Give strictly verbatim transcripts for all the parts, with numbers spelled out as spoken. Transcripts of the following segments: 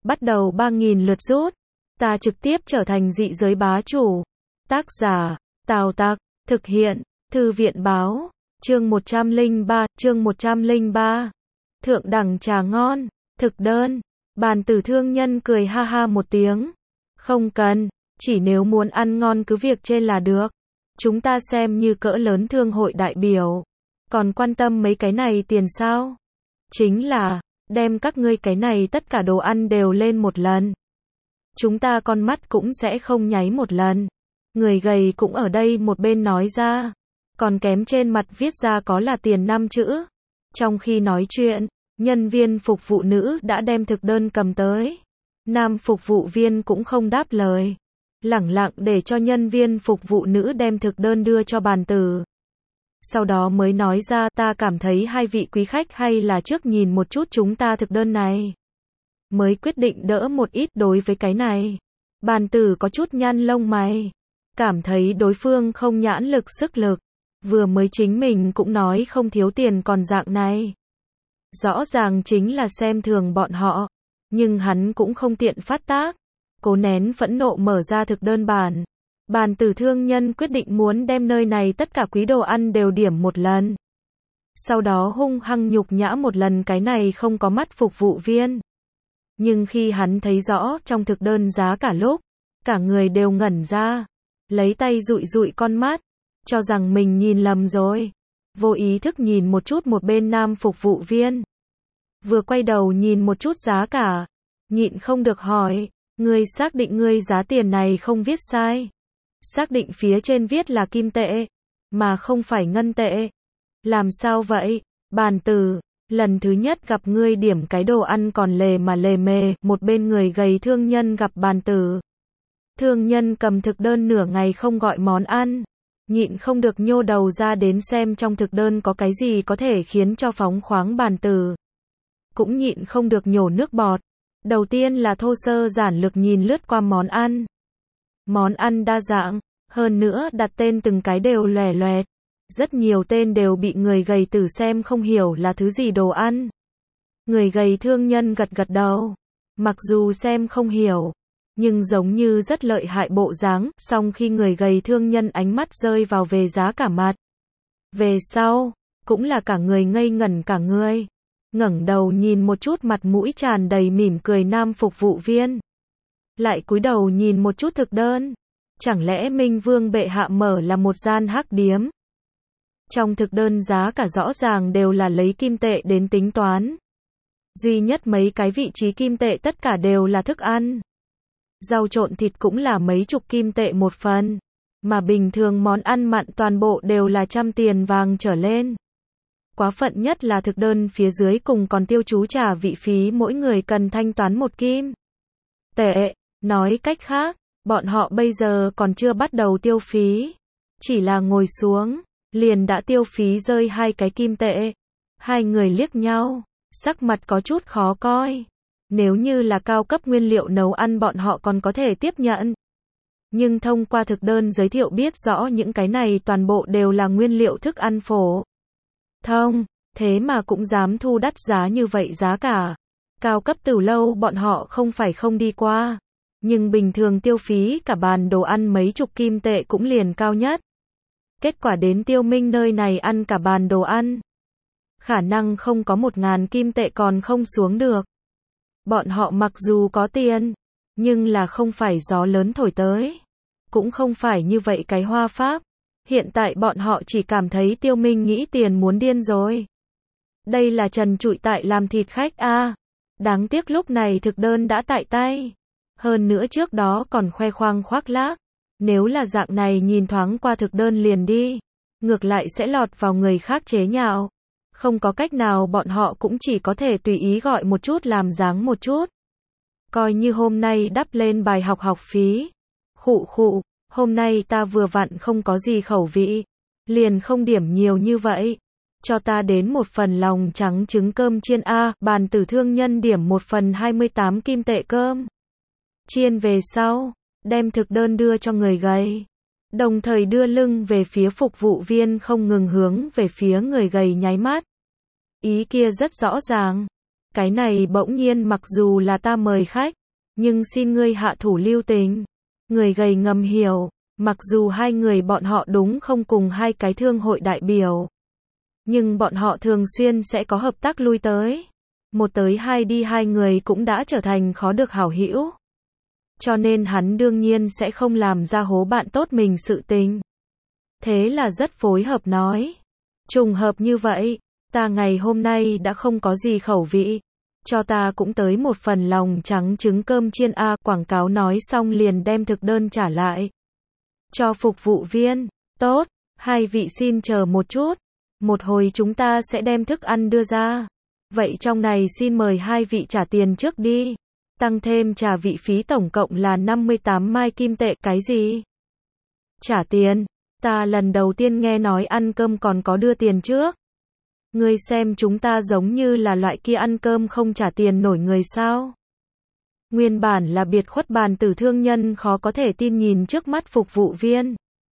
bắt đầu ba nghìn lượt rút. Ta trực tiếp trở thành dị giới bá chủ. Tác giả, Tào Tặc, thực hiện, Thư viện báo, chương một trăm lẻ ba, chương một trăm lẻ ba. Thượng đẳng trà ngon, thực đơn. Bàn tử thương nhân cười ha ha một tiếng. Không cần, chỉ nếu muốn ăn ngon cứ việc trên là được. Chúng ta xem như cỡ lớn thương hội đại biểu. Còn quan tâm mấy cái này tiền sao? Chính là, đem các ngươi cái này tất cả đồ ăn đều lên một lần. Chúng ta con mắt cũng sẽ không nháy một lần. Người gầy cũng ở đây một bên nói ra. Còn kém trên mặt viết ra có là tiền năm chữ. Trong khi nói chuyện, nhân viên phục vụ nữ đã đem thực đơn cầm tới. Nam phục vụ viên cũng không đáp lời. Lẳng lặng để cho nhân viên phục vụ nữ đem thực đơn đưa cho bàn tử. Sau đó mới nói ra, ta cảm thấy hai vị quý khách hay là trước nhìn một chút chúng ta thực đơn này. Mới quyết định đỡ một ít đối với cái này. Bàn tử có chút nhăn lông mày. Cảm thấy đối phương không nhãn lực sức lực. Vừa mới chính mình cũng nói không thiếu tiền còn dạng này. Rõ ràng chính là xem thường bọn họ. Nhưng hắn cũng không tiện phát tác. Cố nén phẫn nộ mở ra thực đơn bản. Bàn tử thương nhân quyết định muốn đem nơi này tất cả quý đồ ăn đều điểm một lần. Sau đó hung hăng nhục nhã một lần cái này không có mắt phục vụ viên. Nhưng khi hắn thấy rõ trong thực đơn giá cả lúc, cả người đều ngẩn ra. Lấy tay dụi dụi con mắt, cho rằng mình nhìn lầm rồi. Vô ý thức nhìn một chút một bên nam phục vụ viên. Vừa quay đầu nhìn một chút giá cả, nhịn không được hỏi, ngươi xác định ngươi giá tiền này không viết sai? Xác định phía trên viết là kim tệ, mà không phải ngân tệ. Làm sao vậy, bàn tử, lần thứ nhất gặp ngươi điểm cái đồ ăn còn lề mà lề mề. Một bên người gầy thương nhân gặp bàn tử. Thương nhân cầm thực đơn nửa ngày không gọi món ăn. Nhịn không được nhô đầu ra đến xem trong thực đơn có cái gì có thể khiến cho phóng khoáng bàn tử. Cũng nhịn không được nhổ nước bọt. Đầu tiên là thô sơ giản lược nhìn lướt qua món ăn. Món ăn đa dạng, hơn nữa đặt tên từng cái đều lòe loẹt. Rất nhiều tên đều bị người gầy tử xem không hiểu là thứ gì đồ ăn. Người gầy thương nhân gật gật đầu. Mặc dù xem không hiểu, nhưng giống như rất lợi hại bộ dáng. Song khi người gầy thương nhân ánh mắt rơi vào về giá cả mặt. Về sau, cũng là cả người ngây ngẩn cả người. Ngẩng đầu nhìn một chút mặt mũi tràn đầy mỉm cười nam phục vụ viên. Lại cúi đầu nhìn một chút thực đơn. Chẳng lẽ Minh Vương bệ hạ mở là một gian hắc điếm? Trong thực đơn giá cả rõ ràng đều là lấy kim tệ đến tính toán. Duy nhất mấy cái vị trí kim tệ tất cả đều là thức ăn. Rau trộn thịt cũng là mấy chục kim tệ một phần. Mà bình thường món ăn mặn toàn bộ đều là trăm tiền vàng trở lên. Quá phận nhất là thực đơn phía dưới cùng còn tiêu chú trả vị phí mỗi người cần thanh toán một kim tệ. Nói cách khác, bọn họ bây giờ còn chưa bắt đầu tiêu phí. Chỉ là ngồi xuống, liền đã tiêu phí rơi hai cái kim tệ. Hai người liếc nhau, sắc mặt có chút khó coi. Nếu như là cao cấp nguyên liệu nấu ăn bọn họ còn có thể tiếp nhận. Nhưng thông qua thực đơn giới thiệu biết rõ những cái này toàn bộ đều là nguyên liệu thức ăn phổ thông, thế mà cũng dám thu đắt giá như vậy giá cả. Cao cấp từ lâu bọn họ không phải không đi qua. Nhưng bình thường tiêu phí cả bàn đồ ăn mấy chục kim tệ cũng liền cao nhất. Kết quả đến Tiêu Minh nơi này ăn cả bàn đồ ăn. Khả năng không có một ngàn kim tệ còn không xuống được. Bọn họ mặc dù có tiền, nhưng là không phải gió lớn thổi tới. Cũng không phải như vậy cái hoa pháp. Hiện tại bọn họ chỉ cảm thấy Tiêu Minh nghĩ tiền muốn điên rồi. Đây là trần trụi tại làm thịt khách a. À. Đáng tiếc lúc này thực đơn đã tại tay. Hơn nữa trước đó còn khoe khoang khoác lác. Nếu là dạng này nhìn thoáng qua thực đơn liền đi. Ngược lại sẽ lọt vào người khác chế nhạo. Không có cách nào bọn họ cũng chỉ có thể tùy ý gọi một chút làm dáng một chút. Coi như hôm nay đắp lên bài học học phí. Khụ khụ, hôm nay ta vừa vặn không có gì khẩu vị. Liền không điểm nhiều như vậy. Cho ta đến một phần lòng trắng trứng cơm chiên A. Bàn tử thương nhân điểm một phần hai mươi tám kim tệ cơm chiên về sau, đem thực đơn đưa cho người gầy. Đồng thời đưa lưng về phía phục vụ viên không ngừng hướng về phía người gầy nháy mắt. Ý kia rất rõ ràng. Cái này bỗng nhiên mặc dù là ta mời khách, nhưng xin ngươi hạ thủ lưu tình. Người gầy ngầm hiểu, mặc dù hai người bọn họ đúng không cùng hai cái thương hội đại biểu, nhưng bọn họ thường xuyên sẽ có hợp tác lui tới. Một tới hai đi hai người cũng đã trở thành khó được hảo hữu. Cho nên hắn đương nhiên sẽ không làm ra hố bạn tốt mình sự tình. Thế là rất phối hợp nói. Trùng hợp như vậy, ta ngày hôm nay đã không có gì khẩu vị. Cho ta cũng tới một phần lòng trắng trứng cơm chiên a. Quảng cáo nói xong liền đem thực đơn trả lại cho phục vụ viên. Tốt, hai vị xin chờ một chút. Một hồi chúng ta sẽ đem thức ăn đưa ra. Vậy trong này xin mời hai vị trả tiền trước đi. Tăng thêm trà vị phí tổng cộng là năm mươi tám mai kim tệ. Cái gì? Trả tiền? Ta lần đầu tiên nghe nói ăn cơm còn có đưa tiền trước. Ngươi xem chúng ta giống như là loại kia ăn cơm không trả tiền nổi người sao? Nguyên bản là biệt khuất bàn tử thương nhân khó có thể tin nhìn trước mắt phục vụ viên.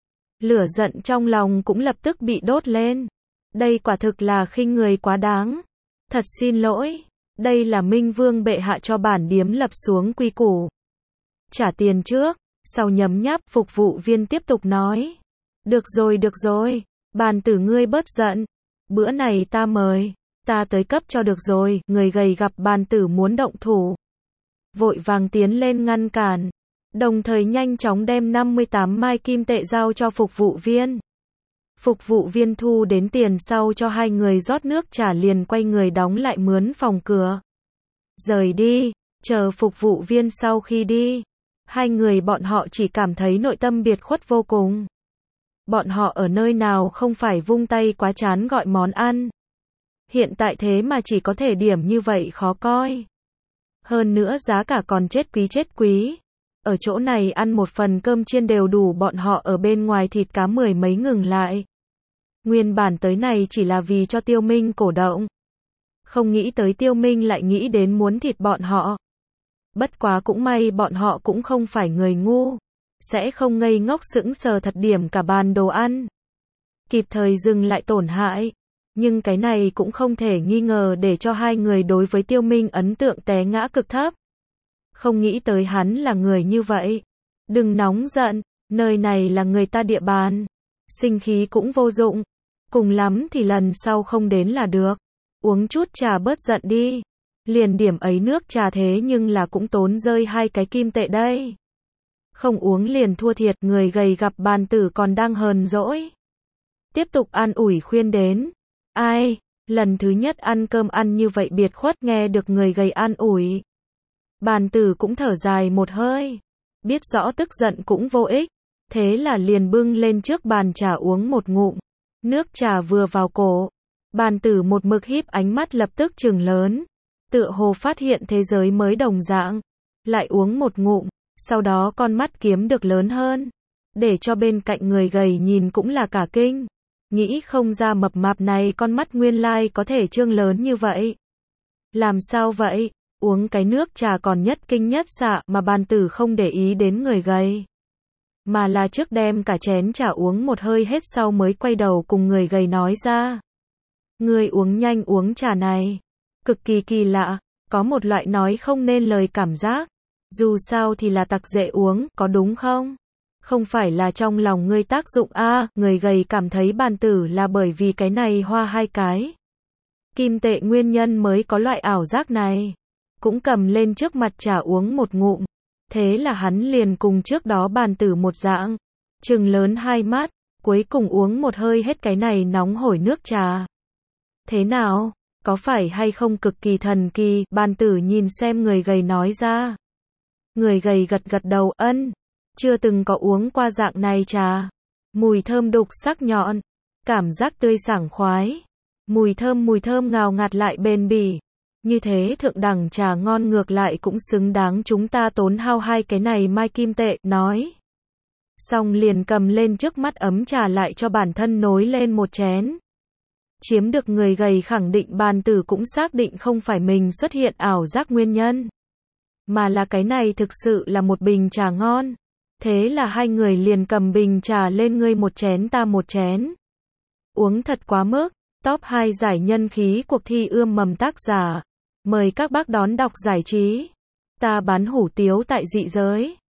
Lửa giận trong lòng cũng lập tức bị đốt lên. Đây quả thực là khinh người quá đáng. Thật xin lỗi, đây là Minh Vương bệ hạ cho bản điếm lập xuống quy củ. Trả tiền trước, sau nhấm nháp, phục vụ viên tiếp tục nói. Được rồi được rồi, bàn tử ngươi bớt giận. Bữa này ta mời, ta tới cấp cho được rồi. Người gầy gặp bàn tử muốn động thủ, vội vàng tiến lên ngăn cản, đồng thời nhanh chóng đem năm mươi tám mai kim tệ giao cho phục vụ viên. Phục vụ viên thu đến tiền sau cho hai người rót nước trà liền quay người đóng lại mướn phòng cửa. Rời đi, chờ phục vụ viên sau khi đi, hai người bọn họ chỉ cảm thấy nội tâm biệt khuất vô cùng. Bọn họ ở nơi nào không phải vung tay quá chán gọi món ăn. Hiện tại thế mà chỉ có thể điểm như vậy khó coi. Hơn nữa giá cả còn chết quý chết quý. Ở chỗ này ăn một phần cơm chiên đều đủ bọn họ ở bên ngoài thịt cá mười mấy ngừng lại. Nguyên bản tới này chỉ là vì cho Tiêu Minh cổ động. Không nghĩ tới Tiêu Minh lại nghĩ đến muốn thịt bọn họ. Bất quá cũng may bọn họ cũng không phải người ngu. Sẽ không ngây ngốc sững sờ thật điểm cả bàn đồ ăn. Kịp thời dừng lại tổn hại. Nhưng cái này cũng không thể nghi ngờ để cho hai người đối với Tiêu Minh ấn tượng té ngã cực thấp. Không nghĩ tới hắn là người như vậy. Đừng nóng giận, nơi này là người ta địa bàn. Sinh khí cũng vô dụng. Cùng lắm thì lần sau không đến là được. Uống chút trà bớt giận đi. Liền điểm ấy nước trà thế nhưng là cũng tốn rơi hai cái kim tệ đây. Không uống liền thua thiệt. Người gầy gặp bàn tử còn đang hờn dỗi. Tiếp tục an ủi khuyên đến. Ai, lần thứ nhất ăn cơm ăn như vậy biệt khuất, nghe được người gầy an ủi. Bàn tử cũng thở dài một hơi. Biết rõ tức giận cũng vô ích. Thế là liền bưng lên trước bàn trà uống một ngụm. Nước trà vừa vào cổ. Bàn tử một mực híp ánh mắt lập tức trừng lớn. Tựa hồ phát hiện thế giới mới đồng dạng. Lại uống một ngụm. Sau đó con mắt kiếm được lớn hơn. Để cho bên cạnh người gầy nhìn cũng là cả kinh. Nghĩ không ra mập mạp này con mắt nguyên lai có thể trương lớn như vậy. Làm sao vậy? Uống cái nước trà còn nhất kinh nhất xạ mà bàn tử không để ý đến người gầy. Mà là trước đem cả chén trà uống một hơi hết sau mới quay đầu cùng người gầy nói ra. Người uống nhanh uống trà này. Cực kỳ kỳ lạ, có một loại nói không nên lời cảm giác. Dù sao thì là tặc dễ uống, có đúng không? Không phải là trong lòng ngươi tác dụng a. À, người gầy cảm thấy bàn tử là bởi vì cái này hoa hai cái kim tệ nguyên nhân mới có loại ảo giác này. Cũng cầm lên trước mặt trà uống một ngụm. Thế là hắn liền cùng trước đó bàn tử một dạng. Trừng lớn hai mắt, cuối cùng uống một hơi hết cái này nóng hổi nước trà. Thế nào? Có phải hay không cực kỳ thần kỳ? Bàn tử nhìn xem người gầy nói ra. Người gầy gật gật đầu, ân. Chưa từng có uống qua dạng này trà. Mùi thơm đục sắc nhọn. Cảm giác tươi sảng khoái. Mùi thơm mùi thơm ngào ngạt lại bền bỉ. Như thế thượng đẳng trà ngon ngược lại cũng xứng đáng chúng ta tốn hao hai cái này mai kim tệ, nói. Xong liền cầm lên trước mắt ấm trà lại cho bản thân nối lên một chén. Chiếm được người gầy khẳng định bàn tử cũng xác định không phải mình xuất hiện ảo giác nguyên nhân. Mà là cái này thực sự là một bình trà ngon. Thế là hai người liền cầm bình trà lên ngươi một chén ta một chén. Uống thật quá mức. Top hai giải nhân khí cuộc thi ươm mầm tác giả. Mời các bác đón đọc giải trí. Ta bán hủ tiếu tại dị giới.